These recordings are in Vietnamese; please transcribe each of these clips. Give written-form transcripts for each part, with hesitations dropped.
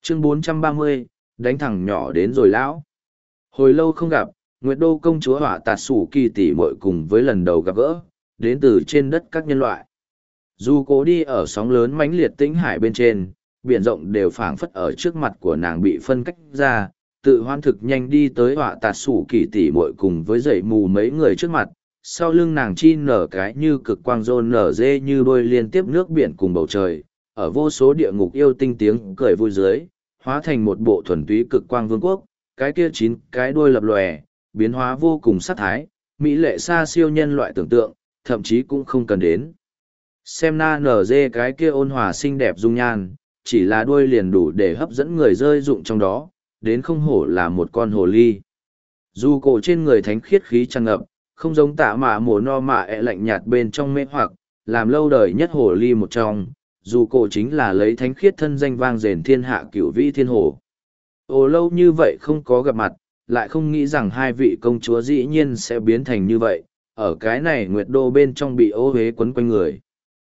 Chương 430, đánh thẳng nhỏ đến rồi lão. Hồi lâu không gặp, Nguyệt Đô công chúa hỏa tạt sủ kỳ tỷ muội cùng với lần đầu gặp gỡ, đến từ trên đất các nhân loại. Dù cố đi ở sóng lớn mãnh liệt tĩnh hải bên trên, biển rộng đều phảng phất ở trước mặt của nàng bị phân cách ra, tự hoan thực nhanh đi tới hỏa tạt sủ kỳ tỷ muội cùng với dậy mù mấy người trước mặt, sau lưng nàng chi nở cái như cực quang rôn nở dê như đôi liên tiếp nước biển cùng bầu trời, ở vô số địa ngục yêu tinh tiếng cười vui dưới, hóa thành một bộ thuần túy cực quang vương quốc, cái kia 9 cái đuôi lập lòe, biến hóa vô cùng sắc thái, mỹ lệ xa siêu nhân loại tưởng tượng, thậm chí cũng không cần đến. Xem na nở dê cái kia ôn hòa xinh đẹp dung nhan, chỉ là đuôi liền đủ để hấp dẫn người rơi dụng trong đó, đến không hổ là một con hồ ly. Dù cổ trên người thánh khiết khí tràn ngập, không giống tạ mạ mùa no mạ lạnh nhạt bên trong mê hoặc, làm lâu đời nhất hồ ly một trong, dù cổ chính là lấy thánh khiết thân danh vang rền thiên hạ cửu vĩ thiên hồ. Ồ lâu như vậy không có gặp mặt, lại không nghĩ rằng hai vị công chúa dĩ nhiên sẽ biến thành như vậy, ở cái này Nguyệt Đô bên trong bị ô hế quấn quanh người.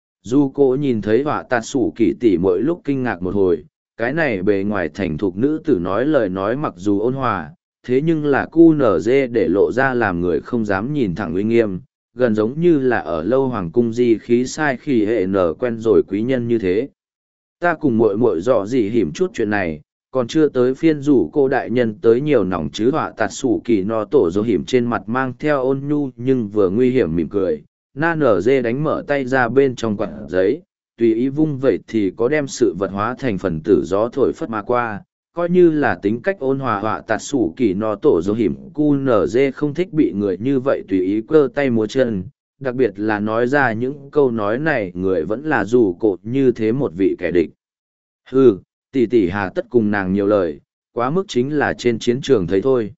Dù cổ nhìn thấy họa tạt sủ kỳ tỷ mỗi lúc kinh ngạc một hồi, cái này bề ngoài thành thục nữ tử nói lời nói mặc dù ôn hòa, thế nhưng là cu nở dê để lộ ra làm người không dám nhìn thẳng uy nghiêm, gần giống như là ở lâu hoàng cung di khí sai khi hệ nở quen rồi quý nhân như thế. Ta cùng muội muội dọ gì hiểm chút chuyện này, còn chưa tới phiên rủ cô đại nhân tới nhiều nòng chứ họa tạt sủ kỳ no tổ dỗ hiểm trên mặt mang theo ôn nhu nhưng vừa nguy hiểm mỉm cười. Na nở dê đánh mở tay ra bên trong quạt giấy, tùy ý vung vậy thì có đem sự vật hóa thành phần tử gió thổi phất mà qua, coi như là tính cách ôn hòa họa tạt sủ kỳ no tổ dỗ hiểm. Cu nở dê không thích bị người như vậy tùy ý cơ tay múa chân, đặc biệt là nói ra những câu nói này người vẫn là dù cột như thế một vị kẻ địch. Hừ, tỷ tỷ hà tất cùng nàng nhiều lời, quá mức chính là trên chiến trường thấy thôi.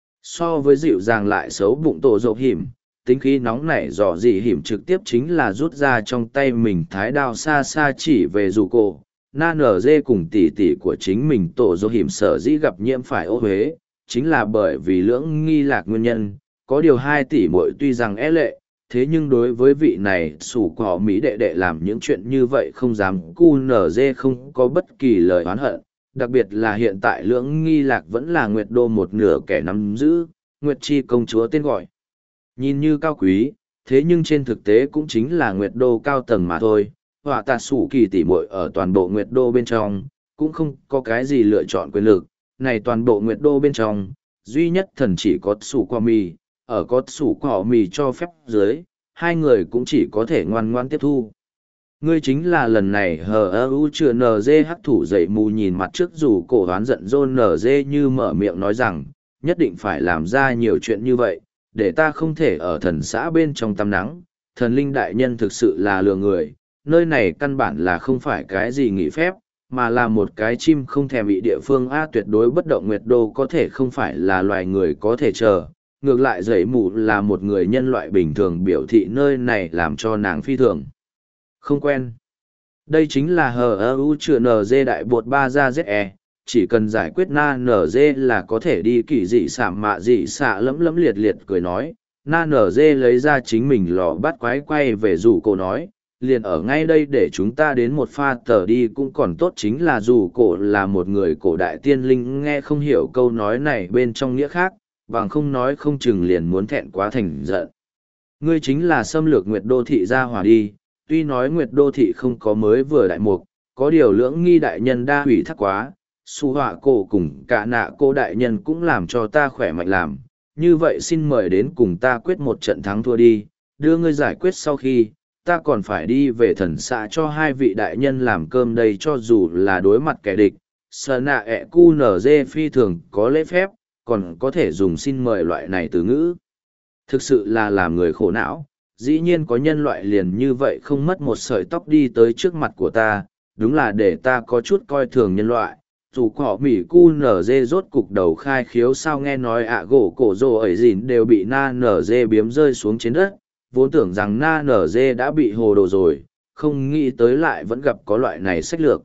So với dịu dàng lại xấu bụng tổ dỗ hiểm, tính khí nóng nảy dò dị hiểm trực tiếp chính là rút ra trong tay mình thái đao xa xa chỉ về dù cổ. Na nở dê cùng tỷ tỷ của chính mình tổ dỗ hiểm sở dĩ gặp nhiễm phải ô huế, chính là bởi vì lưỡng nghi lạc nguyên nhân, có điều 2 tỷ muội tuy rằng é lệ, thế nhưng đối với vị này sủ cỏ mỹ đệ đệ làm những chuyện như vậy không dám. Cu nở dê không có bất kỳ lời oán hận, đặc biệt là hiện tại lưỡng nghi lạc vẫn là Nguyệt Đô một nửa kẻ nắm giữ, Nguyệt Chi công chúa tên gọi. Nhìn như cao quý, thế nhưng trên thực tế cũng chính là Nguyệt Đô cao tầng mà thôi. Họa tạt sủ kỳ tỷ muội ở toàn bộ Nguyệt Đô bên trong, cũng không có cái gì lựa chọn quyền lực. Này toàn bộ Nguyệt Đô bên trong, duy nhất thần chỉ có sủ qua mì, ở có sủ quả mì cho phép dưới, 2 người cũng chỉ có thể ngoan ngoan tiếp thu. Ngươi chính là lần này HU chưa NG hắc thủ dậy mù nhìn mặt trước dù cổ hoán giận John NG như mở miệng nói rằng, nhất định phải làm ra nhiều chuyện như vậy, để ta không thể ở thần xã bên trong tăm nắng. Thần linh đại nhân thực sự là lừa người, nơi này căn bản là không phải cái gì nghỉ phép, mà là một cái chim không thèm bị địa phương A. Tuyệt đối bất động Nguyệt Đô có thể không phải là loài người có thể chờ. Ngược lại dậy mù là một người nhân loại bình thường biểu thị nơi này làm cho nàng phi thường không quen. Đây chính là HU chưa NG đại bột 3 ra ZE, chỉ cần giải quyết na NG là có thể đi kỳ dị sảm mạ dị xạ lẫm lẫm liệt liệt cười nói. Na NG lấy ra chính mình lò bắt quái quay về rủ cổ nói, liền ở ngay đây để chúng ta đến một pha tờ đi cũng còn tốt. Chính là rủ cổ là một người cổ đại tiên linh nghe không hiểu câu nói này bên trong nghĩa khác, bằng không nói không chừng liền muốn thẹn quá thành giận. Ngươi chính là xâm lược Nguyệt Đô thị ra hỏa đi, tuy nói Nguyệt Đô thị không có mới vừa đại mục, có điều lưỡng nghi đại nhân đa hủy thác quá, su họa cổ cùng cả nạ cô đại nhân cũng làm cho ta khỏe mạnh làm, như vậy xin mời đến cùng ta quyết một trận thắng thua đi, đưa ngươi giải quyết sau khi, ta còn phải đi về thần xã cho 2 vị đại nhân làm cơm đây. Cho dù là đối mặt kẻ địch, sờ nạ ẹ cu nở dê phi thường có lễ phép, còn có thể dùng xin mời loại này từ ngữ. Thực sự là làm người khổ não, dĩ nhiên có nhân loại liền như vậy không mất một sợi tóc đi tới trước mặt của ta, đúng là để ta có chút coi thường nhân loại. Dù họ mỉ cu nở dê rốt cục đầu khai khiếu sao nghe nói ạ gỗ cổ rồ ấy dìn đều bị na nở dê biếm rơi xuống trên đất, vốn tưởng rằng na nở dê đã bị hồ đồ rồi, không nghĩ tới lại vẫn gặp có loại này sách lược.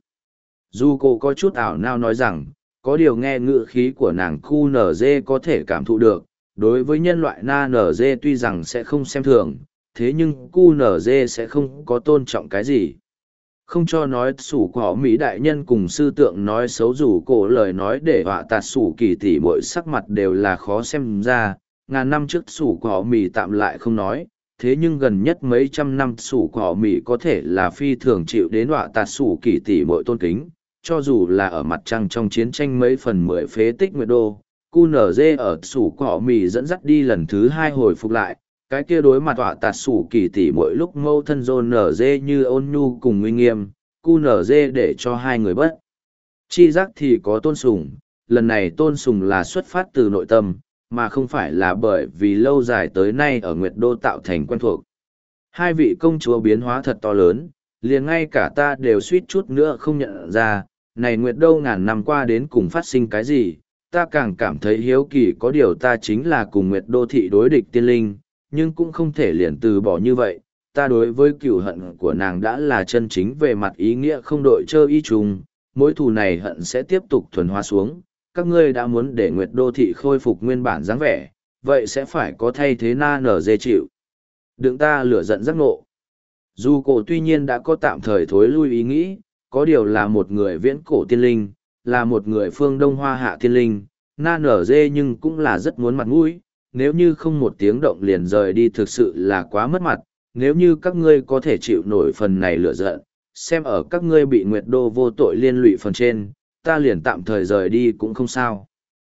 Dù cô có chút ảo nao nói rằng, có điều nghe ngữ khí của nàng cu nở dê có thể cảm thụ được, đối với nhân loại na nở dê tuy rằng sẽ không xem thường, thế nhưng cu nở dê sẽ không có tôn trọng cái gì. Không cho nói sủ của Mỹ đại nhân cùng sư tượng nói xấu rủ cổ lời nói để họa tạt sủ kỳ tỷ mỗi sắc mặt đều là khó xem ra, ngàn năm trước sủ của Mỹ tạm lại không nói, thế nhưng gần nhất mấy trăm năm sủ của Mỹ có thể là phi thường chịu đến họa tạt sủ kỳ tỷ mỗi tôn kính, cho dù là ở mặt trăng trong chiến tranh mấy phần 10 phế tích nguyệt đô, QNZ ở sủ của Mỹ dẫn dắt đi lần thứ 2 hồi phục lại. Cái kia đối mặt họa tạt sủ kỳ tỷ mỗi lúc mâu thân dồn nở dê như ôn nhu cùng uy nghiêm, cu nở dê để cho hai người bất. Chi giác thì có tôn sùng, lần này tôn sùng là xuất phát từ nội tâm, mà không phải là bởi vì lâu dài tới nay ở Nguyệt Đô tạo thành quen thuộc. Hai vị công chúa biến hóa thật to lớn, liền ngay cả ta đều suýt chút nữa không nhận ra, này Nguyệt Đô ngàn năm qua đến cùng phát sinh cái gì, ta càng cảm thấy hiếu kỳ có điều ta chính là cùng Nguyệt Đô thị đối địch tiên linh, nhưng cũng không thể liền từ bỏ như vậy. Ta đối với cựu hận của nàng đã là chân chính về mặt ý nghĩa không đội chơi y trùng, mối thù này hận sẽ tiếp tục thuần hóa xuống. Các ngươi đã muốn để Nguyệt Đô thị khôi phục nguyên bản dáng vẻ, vậy sẽ phải có thay thế na nở dê chịu. Đừng ta lửa giận giác ngộ. Dù cổ tuy nhiên đã có tạm thời thối lui ý nghĩ, có điều là một người viễn cổ tiên linh, là một người phương Đông Hoa hạ tiên linh, na nở dê nhưng cũng là rất muốn mặt mũi. Nếu như không một tiếng động liền rời đi thực sự là quá mất mặt, nếu như các ngươi có thể chịu nổi phần này lửa giận, xem ở các ngươi bị Nguyệt Đô vô tội liên lụy phần trên, ta liền tạm thời rời đi cũng không sao.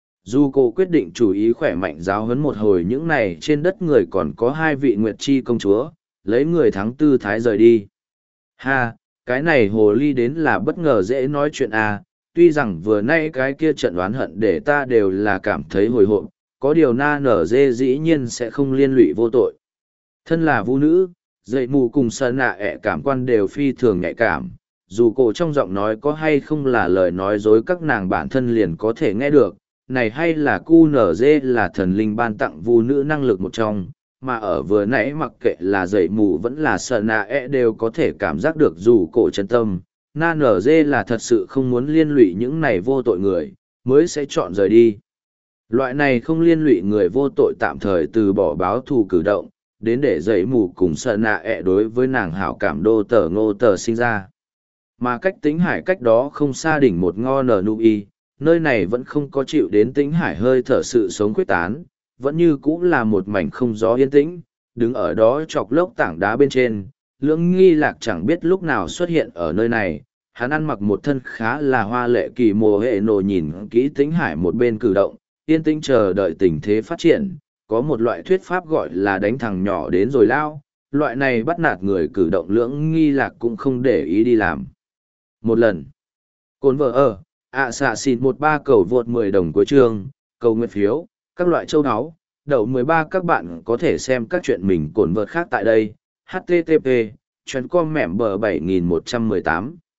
Dù cô quyết định chủ ý khỏe mạnh giáo huấn một hồi những này trên đất người còn có hai vị Nguyệt Chi công chúa, lấy người thắng tư thái rời đi. Ha, cái này hồ ly đến là bất ngờ dễ nói chuyện à, tuy rằng vừa nay cái kia trận oán hận để ta đều là cảm thấy hồi hộp, có điều na nở dê dĩ nhiên sẽ không liên lụy vô tội. Thân là vũ nữ, dậy mù cùng sơn nạ ẹ cảm quan đều phi thường nhạy cảm, dù cổ trong giọng nói có hay không là lời nói dối các nàng bản thân liền có thể nghe được, này hay là cu nở dê là thần linh ban tặng vũ nữ năng lực một trong, mà ở vừa nãy mặc kệ là dậy mù vẫn là sơn nạ ẹ đều có thể cảm giác được dù cổ chân tâm, na nở dê là thật sự không muốn liên lụy những này vô tội người, mới sẽ chọn rời đi. Loại này không liên lụy người vô tội tạm thời từ bỏ báo thù cử động, đến để dậy mù cùng sợ nạ ẹ đối với nàng hảo cảm đô tờ ngô tờ sinh ra. Mà cách Tĩnh Hải cách đó không xa đỉnh một ngo nở nụ y, nơi này vẫn không có chịu đến Tĩnh Hải hơi thở sự sống quyết tán, vẫn như cũng là một mảnh không gió yên tĩnh, đứng ở đó chọc lốc tảng đá bên trên, Lưỡng Nghi Lạc chẳng biết lúc nào xuất hiện ở nơi này. Hắn ăn mặc một thân khá là hoa lệ kỳ mồ hệ nổ nhìn kỹ Tĩnh Hải một bên cử động, yên tĩnh chờ đợi tình thế phát triển. Có một loại thuyết pháp gọi là đánh thằng nhỏ đến rồi lao, loại này bắt nạt người cử động Lưỡng Nghi Lạc cũng không để ý đi làm. Một lần, cồn vợ ở, xạ xịt 13 cầu vượt 10 đồng của chương, cầu nguyện phiếu, các loại châu áo, đậu 13 các bạn có thể xem các chuyện mình cồn vợt khác tại đây, http, chuyến com mẻm bờ 7118.